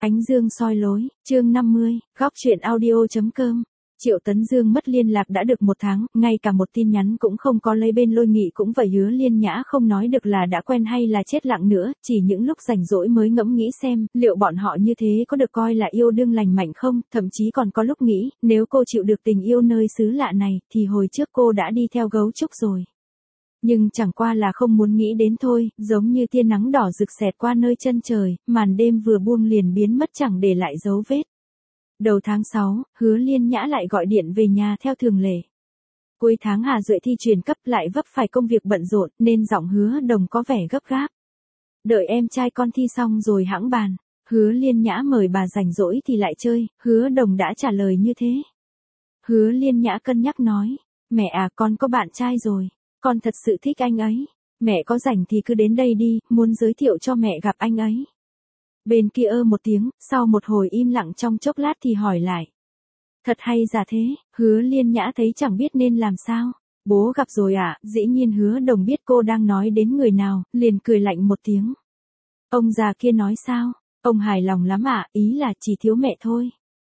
Ánh dương soi lối, chương 50, góc chuyện audio.com. Triệu Tấn Dương mất liên lạc đã được 1 tháng, ngay cả một tin nhắn cũng không có, lấy bên Lôi Nghị cũng vậy, Hứa Liên Nhã không nói được là đã quen hay là chết lặng nữa, chỉ những lúc rảnh rỗi mới ngẫm nghĩ xem, liệu bọn họ như thế có được coi là yêu đương lành mạnh không, thậm chí còn có lúc nghĩ, nếu cô chịu được tình yêu nơi xứ lạ này, thì hồi trước cô đã đi theo gấu trúc rồi. Nhưng chẳng qua là không muốn nghĩ đến thôi, giống như tia nắng đỏ rực xẹt qua nơi chân trời, màn đêm vừa buông liền biến mất chẳng để lại dấu vết. Đầu tháng 6, Hứa Liên Nhã lại gọi điện về nhà theo thường lệ. Cuối tháng Hà Duệ thi truyền cấp lại vấp phải công việc bận rộn nên giọng Hứa Đồng có vẻ gấp gáp. Đợi em trai con thi xong rồi hẵng bàn. Hứa Liên Nhã mời bà rảnh rỗi thì lại chơi, Hứa Đồng đã trả lời như thế. Hứa Liên Nhã cân nhắc nói, mẹ à, con có bạn trai rồi, con thật sự thích anh ấy. Mẹ có rảnh thì cứ đến đây đi, muốn giới thiệu cho mẹ gặp anh ấy. Bên kia một tiếng, sau một hồi im lặng trong chốc lát thì hỏi lại. Thật hay giả thế? Hứa Liên Nhã thấy chẳng biết nên làm sao. Bố gặp rồi à? Dĩ nhiên Hứa Đồng biết cô đang nói đến người nào, liền cười lạnh một tiếng. Ông già kia nói sao? Ông hài lòng lắm à? Ý là chỉ thiếu mẹ thôi.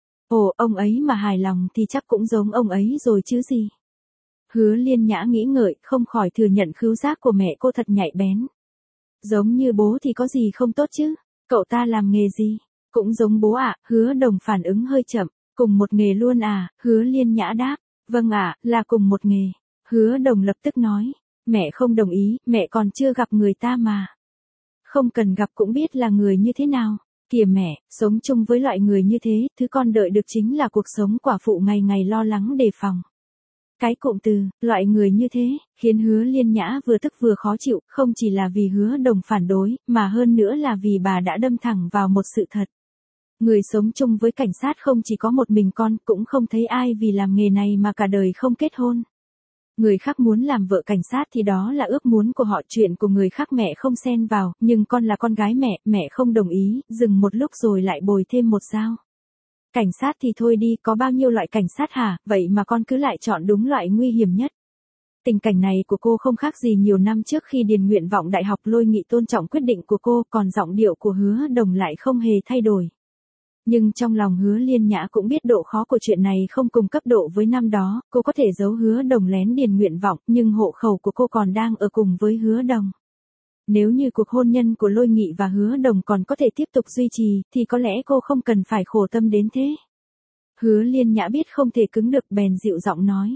Ồ, ông ấy mà hài lòng thì chắc cũng giống ông ấy rồi chứ gì. Hứa Liên Nhã nghĩ ngợi, không khỏi thừa nhận khứu giác của mẹ cô thật nhạy bén. Giống như bố thì có gì không tốt chứ? Cậu ta làm nghề gì? Cũng giống bố ạ. Hứa Đồng phản ứng hơi chậm. Cùng một nghề luôn à? Hứa Liên Nhã đáp. Vâng ạ, là cùng một nghề. Hứa Đồng lập tức nói. Mẹ không đồng ý, mẹ còn chưa gặp người ta mà. Không cần gặp cũng biết là người như thế nào. Kìa mẹ, sống chung với loại người như thế, thứ con đợi được chính là cuộc sống quả phụ ngày ngày lo lắng đề phòng. Cái cụm từ, loại người như thế, khiến Hứa Liên Nhã vừa tức vừa khó chịu, không chỉ là vì Hứa Đồng phản đối, mà hơn nữa là vì bà đã đâm thẳng vào một sự thật. Người sống chung với cảnh sát không chỉ có một mình con, cũng không thấy ai vì làm nghề này mà cả đời không kết hôn. Người khác muốn làm vợ cảnh sát thì đó là ước muốn của họ, chuyện của người khác mẹ không xen vào, nhưng con là con gái mẹ không đồng ý, dừng một lúc rồi lại bồi thêm một dao. Cảnh sát thì thôi đi, có bao nhiêu loại cảnh sát hả, vậy mà con cứ lại chọn đúng loại nguy hiểm nhất. Tình cảnh này của cô không khác gì nhiều năm trước khi điền nguyện vọng đại học. Lôi Nghị tôn trọng quyết định của cô, còn giọng điệu của Hứa Đồng lại không hề thay đổi. Nhưng trong lòng Hứa Liên Nhã cũng biết độ khó của chuyện này không cùng cấp độ với năm đó, cô có thể giấu Hứa Đồng lén điền nguyện vọng, nhưng hộ khẩu của cô còn đang ở cùng với Hứa Đồng. Nếu như cuộc hôn nhân của Lôi Nghị và Hứa Đồng còn có thể tiếp tục duy trì, thì có lẽ cô không cần phải khổ tâm đến thế. Hứa Liên Nhã biết không thể cứng được bèn dịu giọng nói.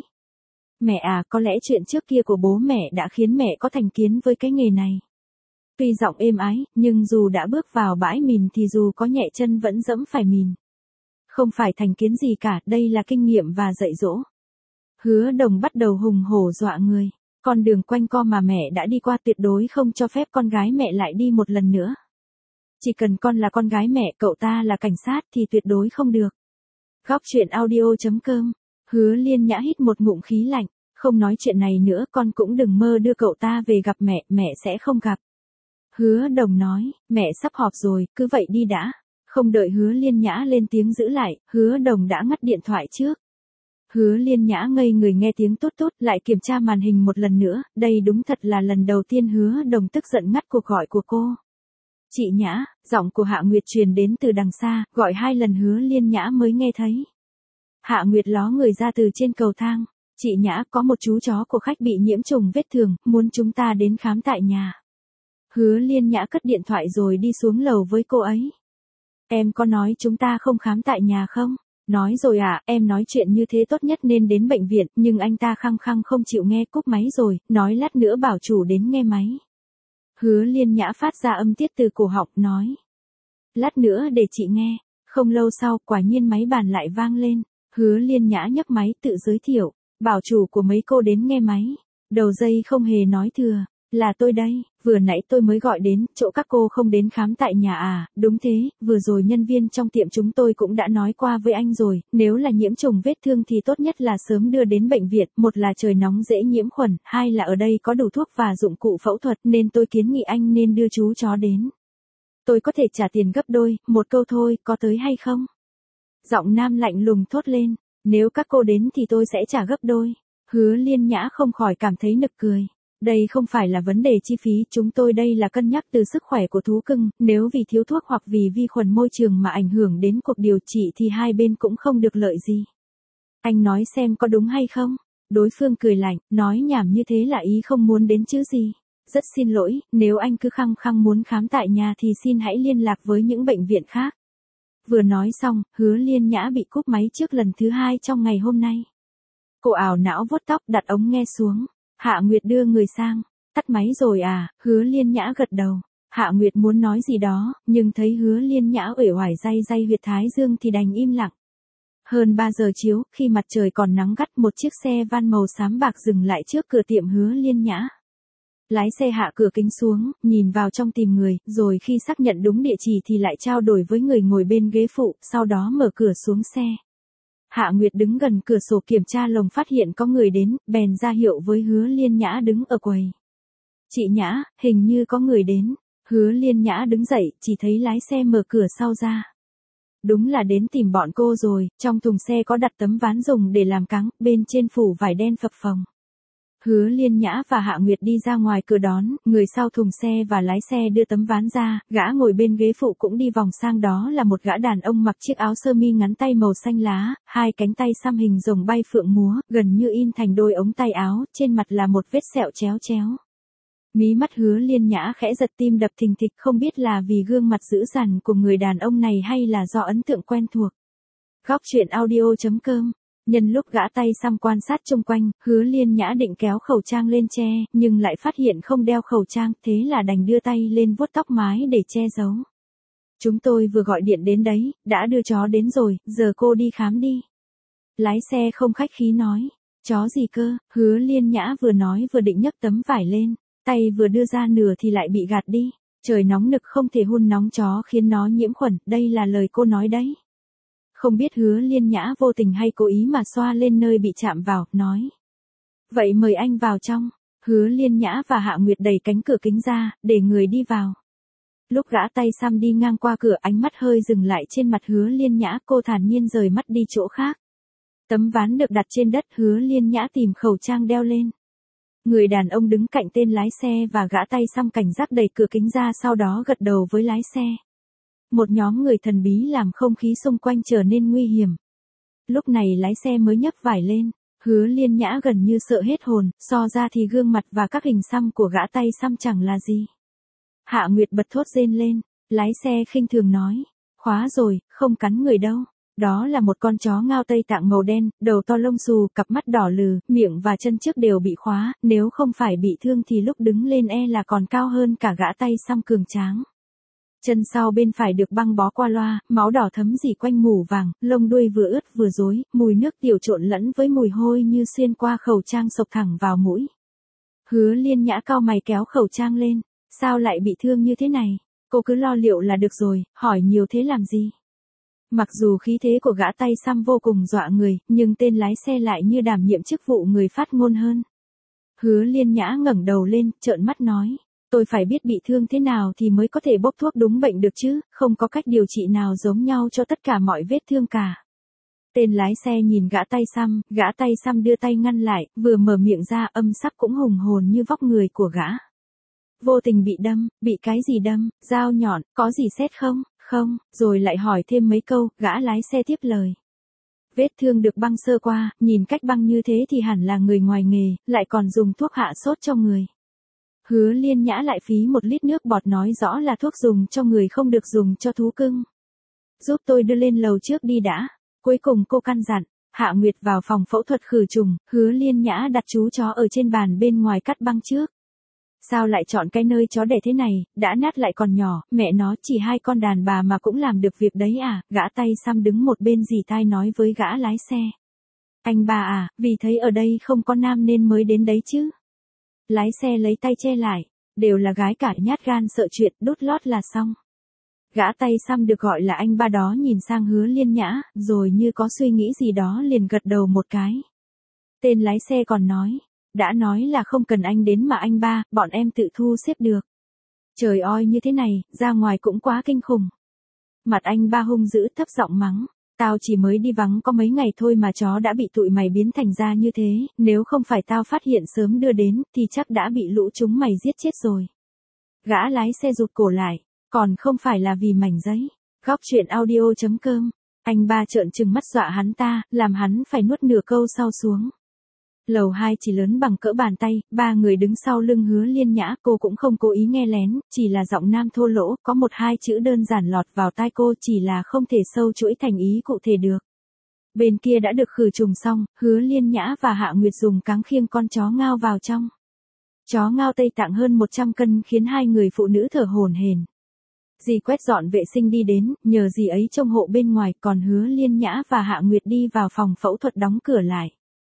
Mẹ à, có lẽ chuyện trước kia của bố mẹ đã khiến mẹ có thành kiến với cái nghề này. Tuy giọng êm ái, nhưng dù đã bước vào bãi mìn thì dù có nhẹ chân vẫn dẫm phải mìn. Không phải thành kiến gì cả, đây là kinh nghiệm và dạy dỗ. Hứa Đồng bắt đầu hùng hổ dọa người. Con đường quanh co mà mẹ đã đi qua tuyệt đối không cho phép con gái mẹ lại đi một lần nữa. Chỉ cần con là con gái mẹ, cậu ta là cảnh sát thì tuyệt đối không được. Góc chuyện audio.com. Hứa Liên Nhã hít một ngụm khí lạnh. Không nói chuyện này nữa, con cũng đừng mơ đưa cậu ta về gặp mẹ sẽ không gặp. Hứa Đồng nói, mẹ sắp họp rồi, cứ vậy đi đã. Không đợi Hứa Liên Nhã lên tiếng giữ lại, Hứa Đồng đã ngắt điện thoại trước. Hứa Liên Nhã ngây người nghe tiếng tốt tốt, lại kiểm tra màn hình một lần nữa, đây đúng thật là lần đầu tiên Hứa Đồng tức giận ngắt cuộc gọi của cô. Chị Nhã, giọng của Hạ Nguyệt truyền đến từ đằng xa, gọi 2 lần Hứa Liên Nhã mới nghe thấy. Hạ Nguyệt ló người ra từ trên cầu thang. Chị Nhã, có một chú chó của khách bị nhiễm trùng vết thương, muốn chúng ta đến khám tại nhà. Hứa Liên Nhã cất điện thoại rồi đi xuống lầu với cô ấy. Em có nói chúng ta không khám tại nhà không? Nói rồi ạ, em nói chuyện như thế tốt nhất nên đến bệnh viện, nhưng anh ta khăng khăng không chịu nghe, cúp máy rồi, nói lát nữa bảo chủ đến nghe máy. Hứa Liên Nhã phát ra âm tiết từ cổ họng, nói. Lát nữa để chị nghe. Không lâu sau, quả nhiên máy bàn lại vang lên. Hứa Liên Nhã nhấc máy tự giới thiệu, bảo chủ của mấy cô đến nghe máy. Đầu dây không hề nói thừa. Là tôi đây, vừa nãy tôi mới gọi đến, chỗ các cô không đến khám tại nhà à, đúng thế, vừa rồi nhân viên trong tiệm chúng tôi cũng đã nói qua với anh rồi, nếu là nhiễm trùng vết thương thì tốt nhất là sớm đưa đến bệnh viện, một là trời nóng dễ nhiễm khuẩn, hai là ở đây có đủ thuốc và dụng cụ phẫu thuật nên tôi kiến nghị anh nên đưa chú chó đến. Tôi có thể trả tiền gấp đôi, một câu thôi, có tới hay không? Giọng nam lạnh lùng thốt lên, nếu các cô đến thì tôi sẽ trả gấp đôi. Hứa Liên Nhã không khỏi cảm thấy nực cười. Đây không phải là vấn đề chi phí, chúng tôi đây là cân nhắc từ sức khỏe của thú cưng, nếu vì thiếu thuốc hoặc vì vi khuẩn môi trường mà ảnh hưởng đến cuộc điều trị thì hai bên cũng không được lợi gì. Anh nói xem có đúng hay không? Đối phương cười lạnh, nói nhảm như thế là ý không muốn đến chứ gì. Rất xin lỗi, nếu anh cứ khăng khăng muốn khám tại nhà thì xin hãy liên lạc với những bệnh viện khác. Vừa nói xong, Hứa Liên Nhã bị cúp máy trước lần thứ 2 trong ngày hôm nay. Cô ảo não vuốt tóc đặt ống nghe xuống. Hạ Nguyệt đưa người sang. Tắt máy rồi à? Hứa Liên Nhã gật đầu. Hạ Nguyệt muốn nói gì đó, nhưng thấy Hứa Liên Nhã uể oải day huyệt thái dương thì đành im lặng. Hơn 3 giờ chiếu, khi mặt trời còn nắng gắt, một chiếc xe van màu xám bạc dừng lại trước cửa tiệm Hứa Liên Nhã. Lái xe hạ cửa kính xuống, nhìn vào trong tìm người, rồi khi xác nhận đúng địa chỉ thì lại trao đổi với người ngồi bên ghế phụ, sau đó mở cửa xuống xe. Hạ Nguyệt đứng gần cửa sổ kiểm tra lồng phát hiện có người đến, bèn ra hiệu với Hứa Liên Nhã đứng ở quầy. Chị Nhã, hình như có người đến. Hứa Liên Nhã đứng dậy, chỉ thấy lái xe mở cửa sau ra. Đúng là đến tìm bọn cô rồi, trong thùng xe có đặt tấm ván dùng để làm cáng, bên trên phủ vải đen phập phồng. Hứa Liên Nhã và Hạ Nguyệt đi ra ngoài cửa đón, người sau thùng xe và lái xe đưa tấm ván ra, gã ngồi bên ghế phụ cũng đi vòng sang, đó là một gã đàn ông mặc chiếc áo sơ mi ngắn tay màu xanh lá, hai cánh tay xăm hình rồng bay phượng múa, gần như in thành đôi ống tay áo, trên mặt là một vết sẹo chéo chéo. Mí mắt Hứa Liên Nhã khẽ giật, tim đập thình thịch, không biết là vì gương mặt dữ dằn của người đàn ông này hay là do ấn tượng quen thuộc. Góc truyện audio.com. Nhân lúc gã tay xăm quan sát xung quanh, Hứa Liên Nhã định kéo khẩu trang lên che, nhưng lại phát hiện không đeo khẩu trang, thế là đành đưa tay lên vuốt tóc mái để che giấu. Chúng tôi vừa gọi điện đến đấy, đã đưa chó đến rồi, giờ cô đi khám đi. Lái xe không khách khí nói. Chó gì cơ? Hứa Liên Nhã vừa nói vừa định nhấc tấm vải lên, tay vừa đưa ra nửa thì lại bị gạt đi. Trời nóng nực không thể hun nóng chó khiến nó nhiễm khuẩn, đây là lời cô nói đấy. Không biết Hứa Liên Nhã vô tình hay cố ý mà xoa lên nơi bị chạm vào, nói. Vậy mời anh vào trong. Hứa Liên Nhã và Hạ Nguyệt đẩy cánh cửa kính ra, để người đi vào. Lúc gã tay xăm đi ngang qua cửa, ánh mắt hơi dừng lại trên mặt Hứa Liên Nhã, cô thản nhiên rời mắt đi chỗ khác. Tấm ván được đặt trên đất, Hứa Liên Nhã tìm khẩu trang đeo lên. Người đàn ông đứng cạnh tên lái xe và gã tay xăm cảnh giác đẩy cửa kính ra, sau đó gật đầu với lái xe. Một nhóm người thần bí làm không khí xung quanh trở nên nguy hiểm. Lúc này lái xe mới nhấc vải lên, Hứa Liên Nhã gần như sợ hết hồn, so ra thì gương mặt và các hình xăm của gã tay xăm chẳng là gì. Hạ Nguyệt bật thốt rên lên, lái xe khinh thường nói, khóa rồi, không cắn người đâu. Đó là một con chó Ngao Tây Tạng màu đen, đầu to lông xù, cặp mắt đỏ lừ, miệng và chân trước đều bị khóa, nếu không phải bị thương thì lúc đứng lên là còn cao hơn cả gã tay xăm cường tráng. Chân sau bên phải được băng bó qua loa, máu đỏ thấm rỉ quanh mủ vàng, lông đuôi vừa ướt vừa rối, mùi nước tiểu trộn lẫn với mùi hôi như xuyên qua khẩu trang xộc thẳng vào mũi. Hứa Liên Nhã cau mày kéo khẩu trang lên, sao lại bị thương như thế này? Cô cứ lo liệu là được rồi, hỏi nhiều thế làm gì? Mặc dù khí thế của gã tay xăm vô cùng dọa người, nhưng tên lái xe lại như đảm nhiệm chức vụ người phát ngôn hơn. Hứa Liên Nhã ngẩng đầu lên, trợn mắt nói. Tôi phải biết bị thương thế nào thì mới có thể bốc thuốc đúng bệnh được chứ, không có cách điều trị nào giống nhau cho tất cả mọi vết thương cả. Tên lái xe nhìn gã tay xăm đưa tay ngăn lại, vừa mở miệng ra âm sắc cũng hùng hồn như vóc người của gã. Vô tình bị đâm, bị cái gì đâm, dao nhọn, có gì xét không, không, rồi lại hỏi thêm mấy câu, gã lái xe tiếp lời. Vết thương được băng sơ qua, nhìn cách băng như thế thì hẳn là người ngoài nghề, lại còn dùng thuốc hạ sốt cho người. Hứa Liên Nhã lại phí một lít nước bọt nói rõ là thuốc dùng cho người không được dùng cho thú cưng. Giúp tôi đưa lên lầu trước đi đã. Cuối cùng cô căn dặn. Hạ Nguyệt vào phòng phẫu thuật khử trùng, Hứa Liên Nhã đặt chú chó ở trên bàn bên ngoài cắt băng trước. Sao lại chọn cái nơi chó đẻ thế này, đã nát lại còn nhỏ, mẹ nó chỉ 2 con đàn bà mà cũng làm được việc đấy à, gã tay xăm đứng một bên rỉ tai nói với gã lái xe. Anh bà à, vì thấy ở đây không có nam nên mới đến đấy chứ. Lái xe lấy tay che lại, đều là gái cả, nhát gan sợ chuyện, đút lót là xong. Gã tay xăm được gọi là anh ba đó nhìn sang Hứa Liên Nhã, rồi như có suy nghĩ gì đó liền gật đầu một cái. Tên lái xe còn nói, đã nói là không cần anh đến mà anh ba, bọn em tự thu xếp được. Trời ơi như thế này, ra ngoài cũng quá kinh khủng. Mặt anh ba hung dữ thấp giọng mắng, Tao chỉ mới đi vắng có mấy ngày thôi mà chó đã bị tụi mày biến thành ra như thế, nếu không phải tao phát hiện sớm đưa đến, thì chắc đã bị lũ chúng mày giết chết rồi. Gã lái xe rụt cổ lại, còn không phải là vì mảnh giấy. Góc chuyện audio.com, anh ba trợn trừng mắt dọa hắn ta, làm hắn phải nuốt nửa câu sau xuống. Lầu 2 chỉ lớn bằng cỡ bàn tay, ba người đứng sau lưng Hứa Liên Nhã, cô cũng không cố ý nghe lén, chỉ là giọng nam thô lỗ, có một hai chữ đơn giản lọt vào tai cô, chỉ là không thể sâu chuỗi thành ý cụ thể được. Bên kia đã được khử trùng xong, Hứa Liên Nhã và Hạ Nguyệt dùng cáng khiêng con chó ngao vào trong. Chó ngao Tây Tạng hơn 100 cân khiến hai người phụ nữ thở hổn hển. Dì quét dọn vệ sinh đi đến, nhờ dì ấy trông hộ bên ngoài, còn Hứa Liên Nhã và Hạ Nguyệt đi vào phòng phẫu thuật đóng cửa lại.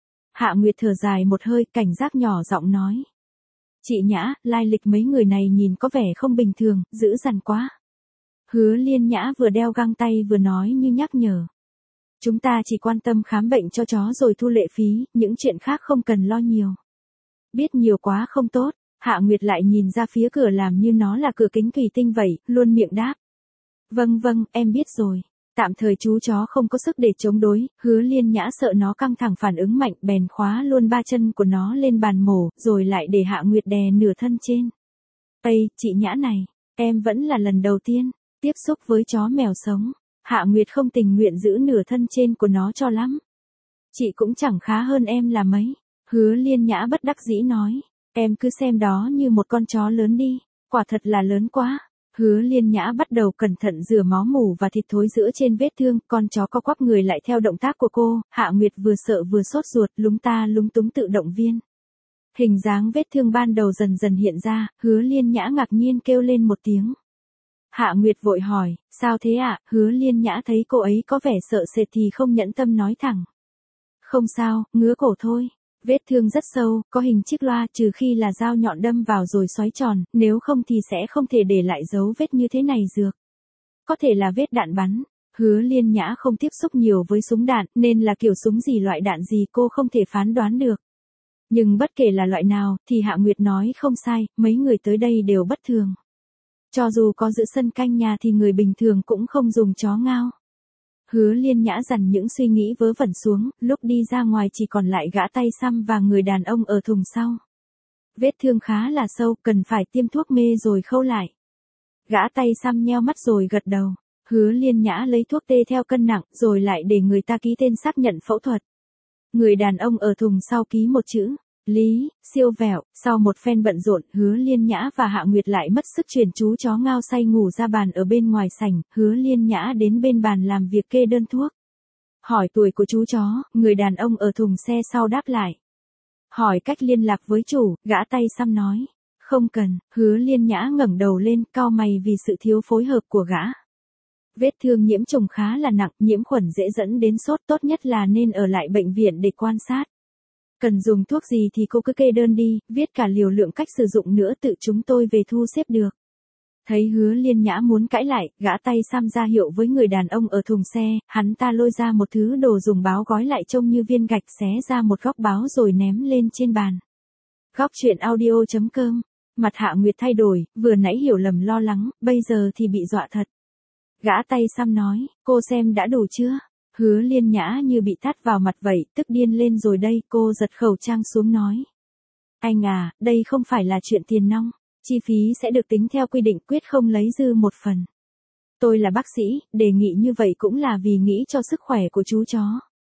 Hạ Nguyệt thở dài một hơi, cảnh giác nhỏ giọng nói. Chị Nhã, lai lịch mấy người này nhìn có vẻ không bình thường, dữ dằn quá. Hứa Liên Nhã vừa đeo găng tay vừa nói như nhắc nhở. Chúng ta chỉ quan tâm khám bệnh cho chó rồi thu lệ phí, những chuyện khác không cần lo nhiều. Biết nhiều quá không tốt. Hạ Nguyệt lại nhìn ra phía cửa làm như nó là cửa kính thủy tinh vậy, luôn miệng đáp. Vâng, em biết rồi. Tạm thời chú chó không có sức để chống đối, Hứa Liên Nhã sợ nó căng thẳng phản ứng mạnh, bèn khóa luôn ba chân của nó lên bàn mổ, rồi lại để Hạ Nguyệt đè nửa thân trên. Ây, chị Nhã này, em vẫn là lần đầu tiên tiếp xúc với chó mèo sống. Hạ Nguyệt không tình nguyện giữ nửa thân trên của nó cho lắm. Chị cũng chẳng khá hơn em là mấy. Hứa Liên Nhã bất đắc dĩ nói. Em cứ xem đó như một con chó lớn đi, quả thật là lớn quá. Hứa Liên Nhã bắt đầu cẩn thận rửa máu mủ và thịt thối rữa trên vết thương, con chó co quắp người lại theo động tác của cô, Hạ Nguyệt vừa sợ vừa sốt ruột, lúng ta lúng túng tự động viên. Hình dáng vết thương ban đầu dần dần hiện ra, Hứa Liên Nhã ngạc nhiên kêu lên một tiếng. Hạ Nguyệt vội hỏi, sao thế ạ? Hứa Liên Nhã thấy cô ấy có vẻ sợ sệt thì không nhẫn tâm nói thẳng. Không sao, ngứa cổ thôi. Vết thương rất sâu, có hình chiếc loa, trừ khi là dao nhọn đâm vào rồi xoáy tròn, nếu không thì sẽ không thể để lại dấu vết như thế này dược. Có thể là vết đạn bắn. Hứa Liên Nhã không tiếp xúc nhiều với súng đạn, nên là kiểu súng gì loại đạn gì cô không thể phán đoán được. Nhưng bất kể là loại nào, thì Hạ Nguyệt nói không sai, mấy người tới đây đều bất thường. Cho dù có giữ sân canh nhà thì người bình thường cũng không dùng chó ngao. Hứa Liên Nhã dằn những suy nghĩ vớ vẩn xuống, lúc đi ra ngoài chỉ còn lại gã tay xăm và người đàn ông ở thùng sau. Vết thương khá là sâu, cần phải tiêm thuốc mê rồi khâu lại. Gã tay xăm nheo mắt rồi gật đầu. Hứa Liên Nhã lấy thuốc tê theo cân nặng, rồi lại để người ta ký tên xác nhận phẫu thuật. Người đàn ông ở thùng sau ký một chữ. Lý, siêu vẹo. Sau một phen bận rộn, Hứa Liên Nhã và Hạ Nguyệt lại mất sức chuyển chú chó ngao say ngủ ra bàn ở bên ngoài sảnh. Hứa Liên Nhã đến bên bàn làm việc kê đơn thuốc. Hỏi tuổi của chú chó, người đàn ông ở thùng xe sau đáp lại. Hỏi cách liên lạc với chủ, gã tay xăm nói. Không cần. Hứa Liên Nhã ngẩng đầu lên, cau mày vì sự thiếu phối hợp của gã. Vết thương nhiễm trùng khá là nặng, nhiễm khuẩn dễ dẫn đến sốt, tốt nhất là nên ở lại bệnh viện để quan sát. Cần dùng thuốc gì thì cô cứ kê đơn đi, viết cả liều lượng cách sử dụng nữa, tự chúng tôi về thu xếp được. Thấy Hứa Liên Nhã muốn cãi lại, gã tay xăm ra hiệu với người đàn ông ở thùng xe, hắn ta lôi ra một thứ đồ dùng báo gói lại trông như viên gạch, xé ra một góc báo rồi ném lên trên bàn. Góc chuyện audio.com, mặt Hạ Nguyệt thay đổi, vừa nãy hiểu lầm lo lắng, bây giờ thì bị dọa thật. Gã tay xăm nói, cô xem đã đủ chưa? Hứa Liên Nhã như bị tát vào mặt vậy, tức điên lên rồi đây, cô giật khẩu trang xuống nói. Anh à, đây không phải là chuyện tiền nong, chi phí sẽ được tính theo quy định, quyết không lấy dư một phần. Tôi là bác sĩ, đề nghị như vậy cũng là vì nghĩ cho sức khỏe của chú chó.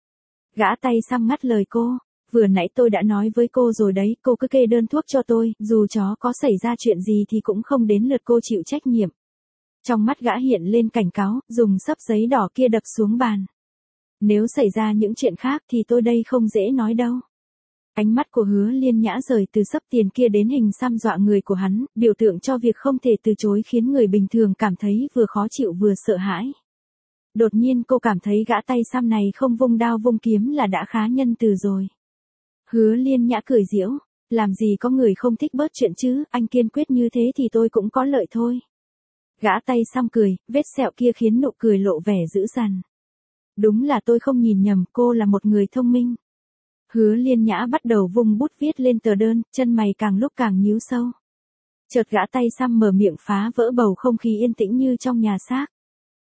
Gã tay xăm ngắt lời cô, vừa nãy tôi đã nói với cô rồi đấy, cô cứ kê đơn thuốc cho tôi, dù chó có xảy ra chuyện gì thì cũng không đến lượt cô chịu trách nhiệm. Trong mắt gã hiện lên cảnh cáo, dùng xấp giấy đỏ kia đập xuống bàn. Nếu xảy ra những chuyện khác thì tôi đây không dễ nói đâu. Ánh mắt của Hứa Liên Nhã rời từ xấp tiền kia đến hình xăm dọa người của hắn, biểu tượng cho việc không thể từ chối khiến người bình thường cảm thấy vừa khó chịu vừa sợ hãi. Đột nhiên cô cảm thấy gã tay xăm này không vung đao vung kiếm là đã khá nhân từ rồi. Hứa Liên Nhã cười giễu, làm gì có người không thích bớt chuyện chứ, anh kiên quyết như thế thì tôi cũng có lợi thôi. Gã tay xăm cười, vết sẹo kia khiến nụ cười lộ vẻ dữ dằn. Đúng là tôi không nhìn nhầm, cô là một người thông minh. Hứa Liên Nhã bắt đầu vung bút viết lên tờ đơn, chân mày càng lúc càng nhíu sâu. Chợt gã tay xăm mở miệng phá vỡ bầu không khí yên tĩnh như trong nhà xác.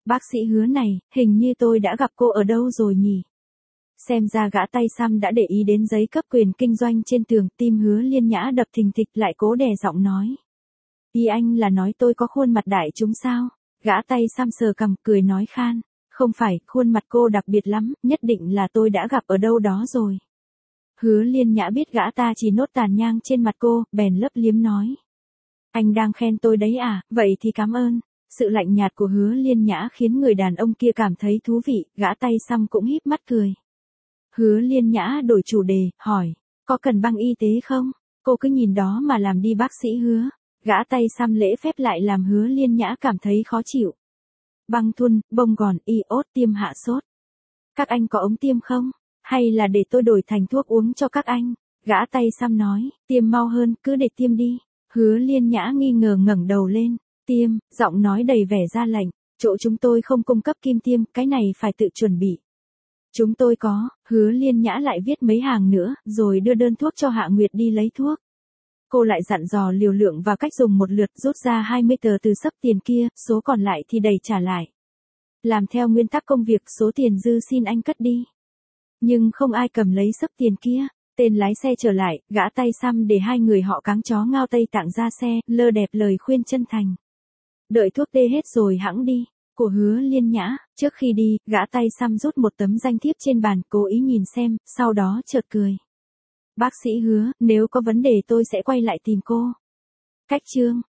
Bác sĩ Hứa này, hình như tôi đã gặp cô ở đâu rồi nhỉ? Xem ra gã tay xăm đã để ý đến giấy cấp quyền kinh doanh trên tường, tim Hứa Liên Nhã đập thình thịch lại cố đè giọng nói. Ý anh là nói tôi có khuôn mặt đại chúng sao? Gã tay xăm sờ cằm cười nói khan. Không phải, khuôn mặt cô đặc biệt lắm, nhất định là tôi đã gặp ở đâu đó rồi. Hứa Liên Nhã biết gã ta chỉ nốt tàn nhang trên mặt cô, bèn lấp liếm nói. Anh đang khen tôi đấy à, vậy thì cảm ơn. Sự lạnh nhạt của Hứa Liên Nhã khiến người đàn ông kia cảm thấy thú vị, gã tay xăm cũng híp mắt cười. Hứa Liên Nhã đổi chủ đề, hỏi, có cần băng y tế không? Cô cứ nhìn đó mà làm đi bác sĩ Hứa. Gã tay xăm lễ phép lại làm Hứa Liên Nhã cảm thấy khó chịu. Băng thuần, bông gòn, iốt tiêm hạ sốt. Các anh có ống tiêm không? Hay là để tôi đổi thành thuốc uống cho các anh? Gã tay xăm nói, tiêm mau hơn, cứ để tiêm đi. Hứa Liên Nhã nghi ngờ ngẩng đầu lên, tiêm, giọng nói đầy vẻ ra lệnh, chỗ chúng tôi không cung cấp kim tiêm, cái này phải tự chuẩn bị. Chúng tôi có, Hứa Liên Nhã lại viết mấy hàng nữa, rồi đưa đơn thuốc cho Hạ Nguyệt đi lấy thuốc. Cô lại dặn dò liều lượng và cách dùng một lượt, rút ra 20 tờ từ xấp tiền kia, số còn lại thì đầy trả lại. Làm theo nguyên tắc công việc, số tiền dư xin anh cất đi. Nhưng không ai cầm lấy xấp tiền kia. Tên lái xe trở lại, gã tay xăm để hai người họ cáng chó ngao Tây Tạng ra xe, lơ đẹp lời khuyên chân thành. Đợi thuốc tê hết rồi hẵng đi. Của Hứa Liên Nhã, trước khi đi, gã tay xăm rút một tấm danh thiếp trên bàn, cố ý nhìn xem, sau đó chợt cười. Bác sĩ Hứa, nếu có vấn đề tôi sẽ quay lại tìm cô. Cách chương